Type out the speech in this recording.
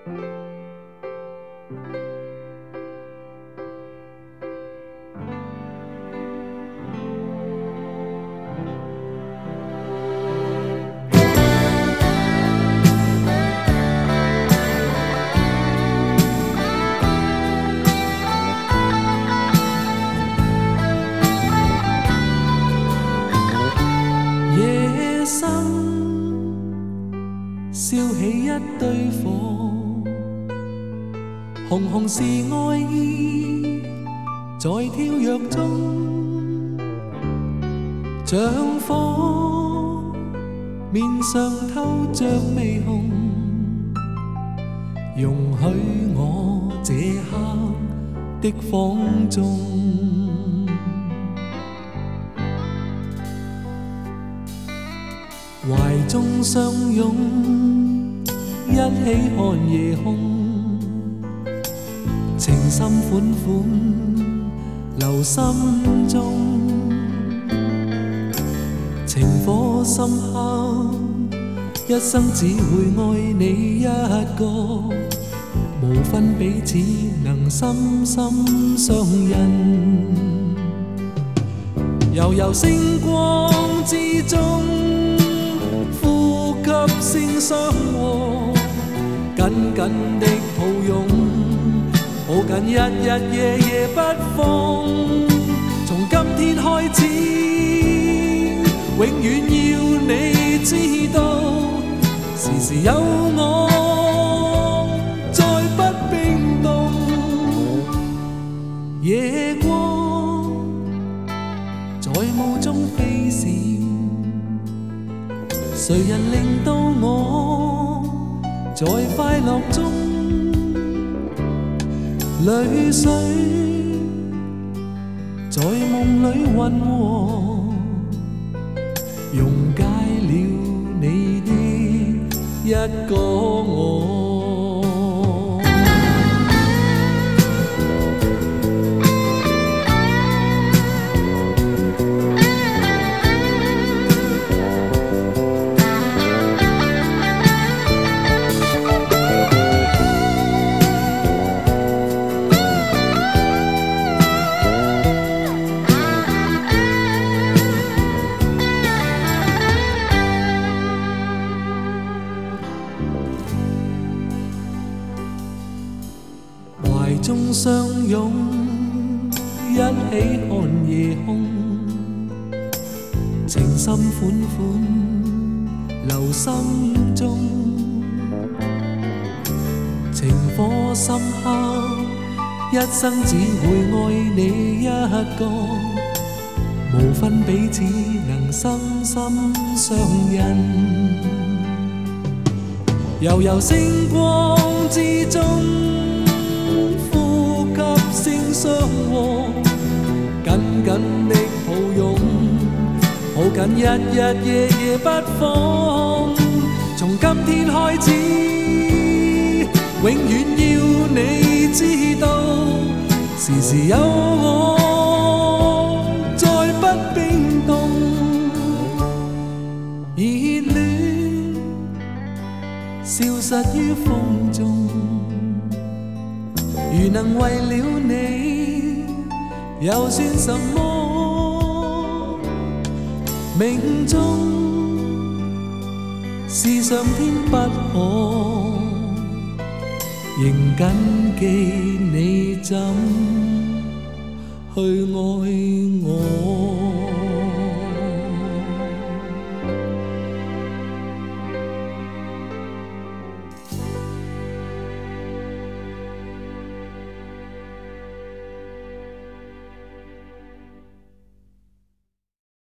夜深烧起一堆火，红红是爱意，在跳跃中像火，面上透着微红，容许我这刻的放纵。怀中相拥，一起看夜空，情深款款留心中，情火深刻，一生只会爱你一个，无分彼此能深深相印，悠悠星光之中。聲相和，緊緊的抱擁，抱緊日日夜夜不放。從今天開始，永遠要你知道，時時有我，再不冰凍。夜光在霧中飛閃。誰人令到我在快樂中，淚水在夢裏混和，溶解了你的一個我。懷中相擁，一起看夜空，情深款款留心中，情火深刻，一生只會愛你一個，無分彼此能深深相印，悠悠星光之中。聲相和，緊緊的抱擁，抱緊日日夜夜不放。從今天開始，永遠要你知道，時時有我，再不冰凍。熱戀消失於風中。如能為了你，又算什麼？命中是上天不可，仍謹記你怎去愛我。